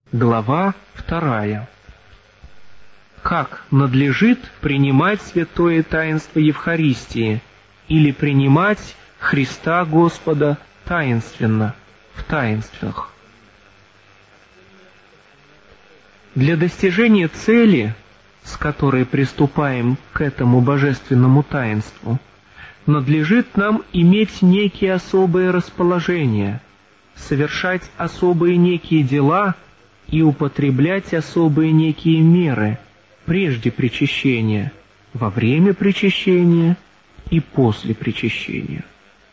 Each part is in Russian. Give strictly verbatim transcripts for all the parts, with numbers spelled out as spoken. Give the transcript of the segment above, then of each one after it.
Глава вторая. Как надлежит принимать святое таинство Евхаристии или принимать Христа Господа таинственно, в таинствах? Для достижения цели, с которой приступаем к этому божественному таинству, надлежит нам иметь некие особые расположения, совершать особые некие дела и употреблять особые некие меры прежде причащения, во время причащения и после причащения.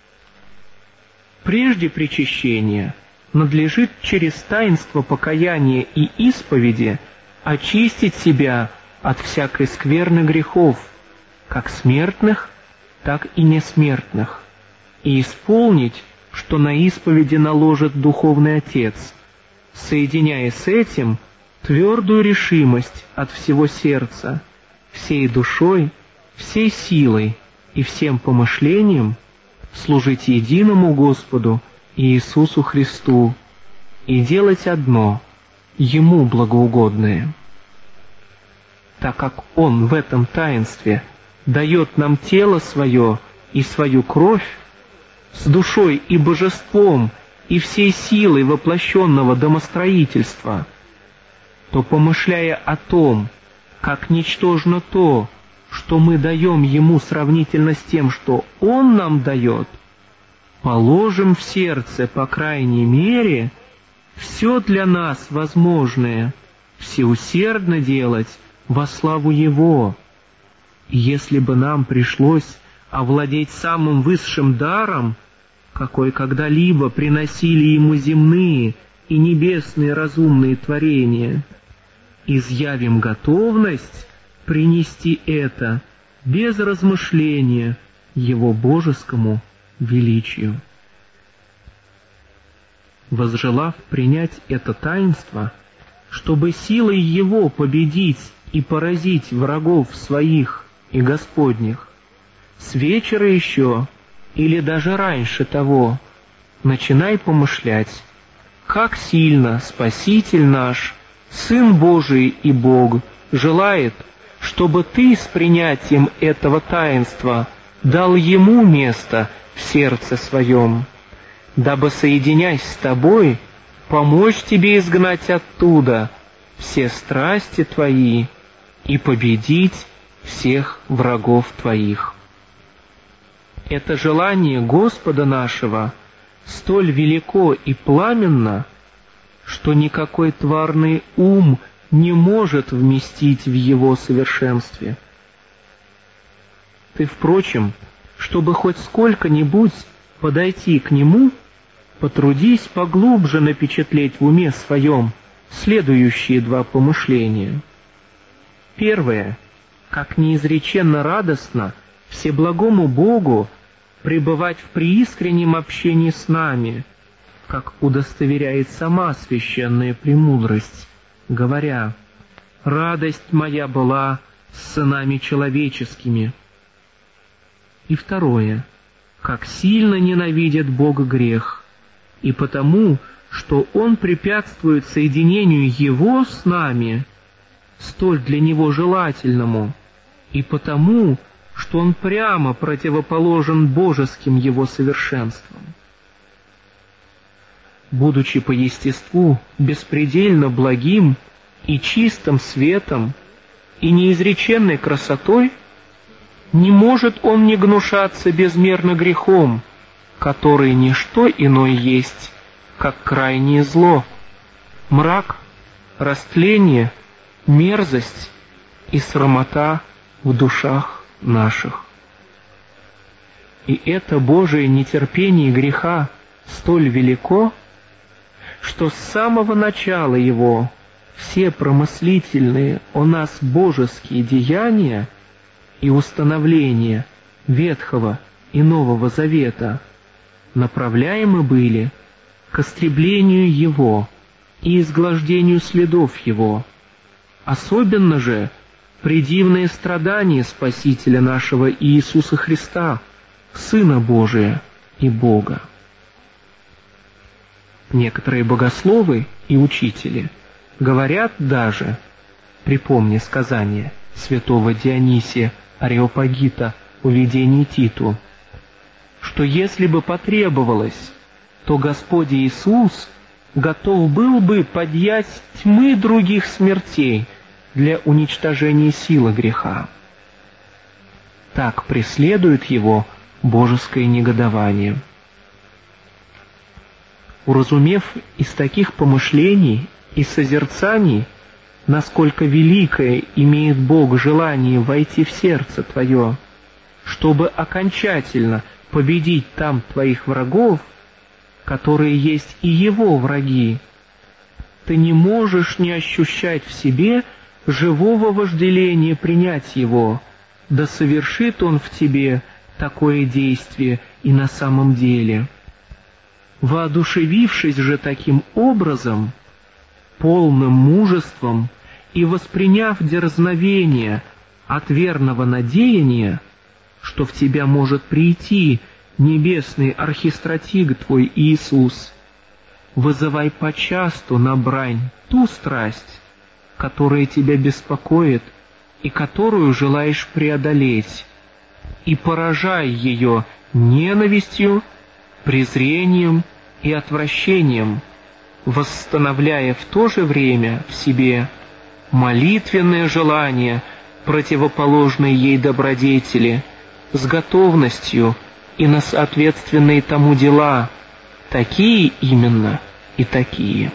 Прежде причащения надлежит через таинство покаяния и исповеди очистить себя от всякой скверны грехов, как смертных, так и несмертных, и исполнить, что на исповеди наложит Духовный Отец, соединяя с этим твердую решимость от всего сердца, всей душой, всей силой и всем помышлением служить единому Господу Иисусу Христу и делать одно, Ему благоугодное. Так как Он в этом таинстве дает нам тело свое и свою кровь, с душой и божеством и всей силой воплощенного домостроительства, то, помышляя о том, как ничтожно то, что мы даем Ему сравнительно с тем, что Он нам дает, положим в сердце, по крайней мере, все для нас возможное, всеусердно делать во славу Его. И если бы нам пришлось овладеть самым высшим даром, какой когда-либо приносили Ему земные и небесные разумные творения, изъявим готовность принести это без размышления Его божескому величию. Возжелав принять это таинство, чтобы силой Его победить и поразить врагов своих и Господних, с вечера еще или даже раньше того, начинай помышлять, как сильно Спаситель наш, Сын Божий и Бог, желает, чтобы ты с принятием этого таинства дал Ему место в сердце своем, дабы, соединяясь с тобой, помочь тебе изгнать оттуда все страсти твои и победить всех врагов твоих. Это желание Господа нашего столь велико и пламенно, что никакой тварный ум не может вместить в его совершенстве. Ты, впрочем, чтобы хоть сколько-нибудь подойти к нему, потрудись поглубже напечатлеть в уме своем следующие два помышления. Первое, как неизреченно радостно Всеблагому Богу пребывать в преискреннем общении с нами, как удостоверяет сама священная премудрость, говоря: «Радость моя была с сынами человеческими». И второе, как сильно ненавидит Бог грех, и потому, что Он препятствует соединению Его с нами, столь для Него желательному, и потому, что Он прямо противоположен божеским Его совершенствам. Будучи по естеству беспредельно благим и чистым светом и неизреченной красотой, не может Он не гнушаться безмерно грехом, который не что иное есть, как крайнее зло, мрак, растление, мерзость и срамота в душах наших. И это Божие нетерпение греха столь велико, что с самого начала его все промыслительные о нас божеские деяния и установления Ветхого и Нового Завета направляемы были к истреблению Его и изглаждению следов Его, особенно же предивные страдания Спасителя нашего Иисуса Христа, Сына Божия и Бога. Некоторые богословы и учители Говорят даже, припомни сказание святого Дионисия Ареопагита о видении Титу, что если бы потребовалось, то Господь Иисус готов был бы подъять тьмы других смертей для уничтожения силы греха. Так преследует его божеское негодование. Уразумев из таких помышлений и созерцаний, насколько великое имеет Бог желание войти в сердце твое, чтобы окончательно победить там твоих врагов, которые есть и его враги, ты не можешь не ощущать в себе живого вожделения принять его, да совершит он в тебе такое действие и на самом деле. Воодушевившись же таким образом, полным мужеством и восприняв дерзновение от верного надеяния, что в тебя может прийти небесный архистратиг твой Иисус, вызывай почасту на брань ту страсть, которая тебя беспокоит и которую желаешь преодолеть, и поражай ее ненавистью, презрением и отвращением, восстановляя в то же время в себе молитвенное желание противоположной ей добродетели, с готовностью и на соответственные тому дела, такие именно и такие.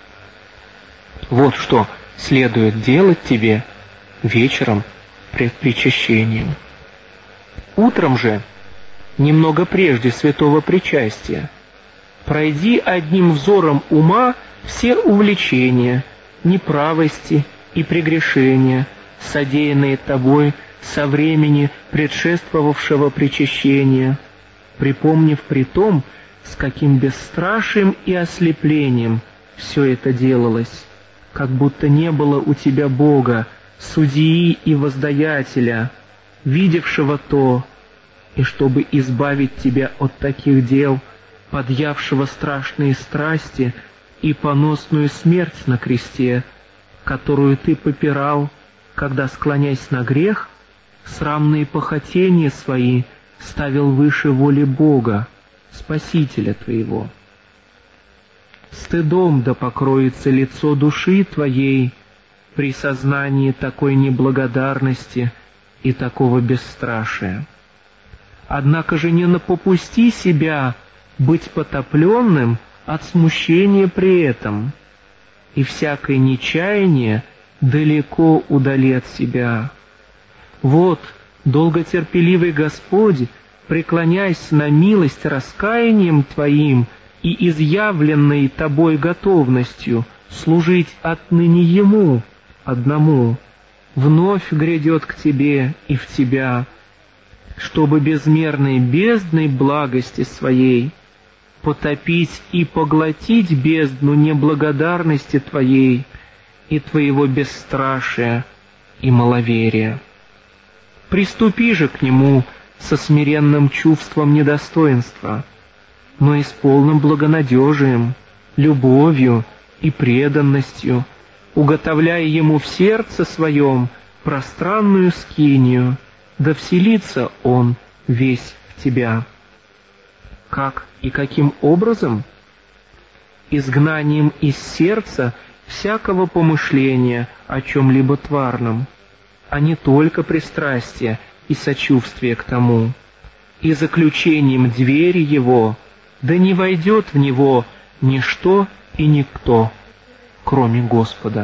Вот что следует делать тебе вечером пред причащением. Утром же, немного прежде святого причастия, пройди одним взором ума все увлечения, неправости и прегрешения, содеянные тобой со времени предшествовавшего причащения, припомнив при том, с каким бесстрашием и ослеплением все это делалось, как будто не было у тебя Бога, судьи и воздаятеля, видевшего то, и чтобы избавить тебя от таких дел, подъявшего страшные страсти и поносную смерть на кресте, которую ты попирал, когда, склоняясь на грех, срамные похотения свои ставил выше воли Бога, Спасителя твоего. Стыдом да покроется лицо души твоей при сознании такой неблагодарности и такого бесстрашия. Однако же не напопусти себя быть потопленным от смущения при этом, и всякое нечаяние далеко удали от себя. Вот, долготерпеливый Господь, преклоняясь на милость раскаянием твоим и изъявленной тобой готовностью служить отныне Ему одному, вновь грядет к тебе и в тебя, чтобы безмерной бездной благости своей потопить и поглотить бездну неблагодарности твоей и твоего бесстрашия и маловерия. Приступи же к Нему со смиренным чувством недостоинства, но и с полным благонадежием, любовью и преданностью, уготовляя Ему в сердце своем пространную скинию, да вселится Он весь в тебя. Как и каким образом? Изгнанием из сердца всякого помышления о чем-либо тварном, а не только пристрастия и сочувствие к тому, и заключением двери Его, да не войдет в него ничто и никто, кроме Господа.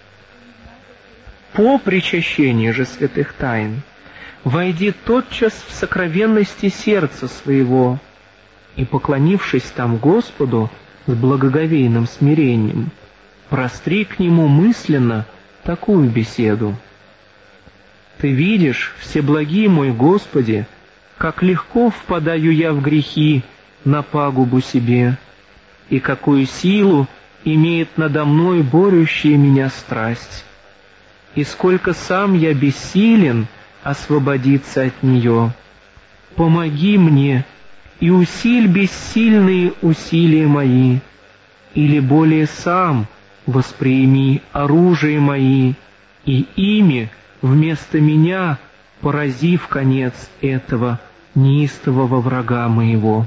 По причащении же святых тайн войди тотчас в сокровенности сердца своего, и, поклонившись там Господу с благоговейным смирением, простри к Нему мысленно такую беседу. Ты видишь, всеблагий мой Господи, как легко впадаю я в грехи на пагубу себе, и какую силу имеет надо мной борющая меня страсть, и сколько сам я бессилен освободиться от нее. Помоги мне и усиль бессильные усилия мои, или более сам восприими оружие мои, и ими вместо меня порази в конец этого неистового врага моего».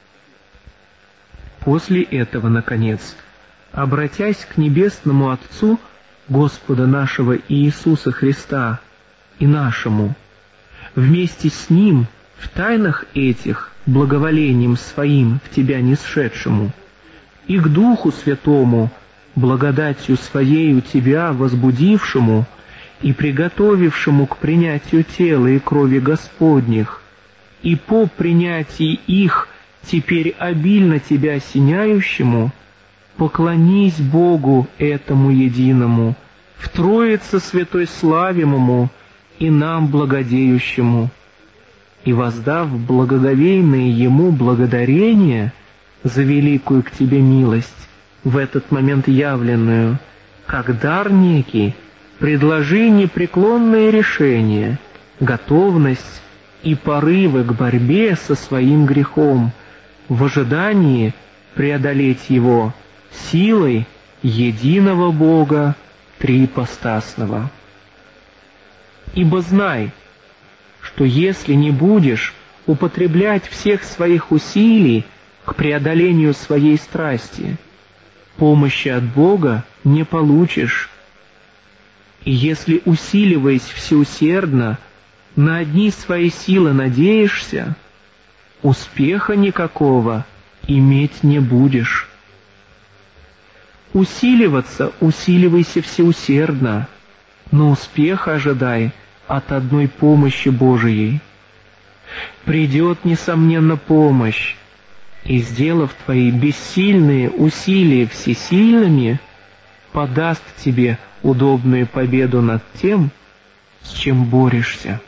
После этого, наконец, обратясь к Небесному Отцу Господа нашего Иисуса Христа и нашему, вместе с Ним в тайнах этих благоволением Своим в Тебя нисшедшему, и к Духу Святому, благодатью Своею Тебя возбудившему и приготовившему к принятию тела и крови Господних, и по принятии их теперь обильно Тебя осеняющему, поклонись Богу этому единому, в Троице Святой славимому и нам благодеющему, и воздав благоговейное Ему благодарение за великую к Тебе милость, в этот момент явленную, как дар некий, предложи непреклонное решение, готовность и порывы к борьбе со своим грехом, в ожидании преодолеть его силой единого Бога триипостасного. Ибо знай, что если не будешь употреблять всех своих усилий к преодолению своей страсти, помощи от Бога не получишь. И если, усиливаясь всеусердно, на одни свои силы надеешься, успеха никакого иметь не будешь. Усиливаться усиливайся всеусердно, но успеха ожидай от одной помощи Божией. Придет, несомненно, помощь, и, сделав твои бессильные усилия всесильными, подаст тебе удобную победу над тем, с чем борешься.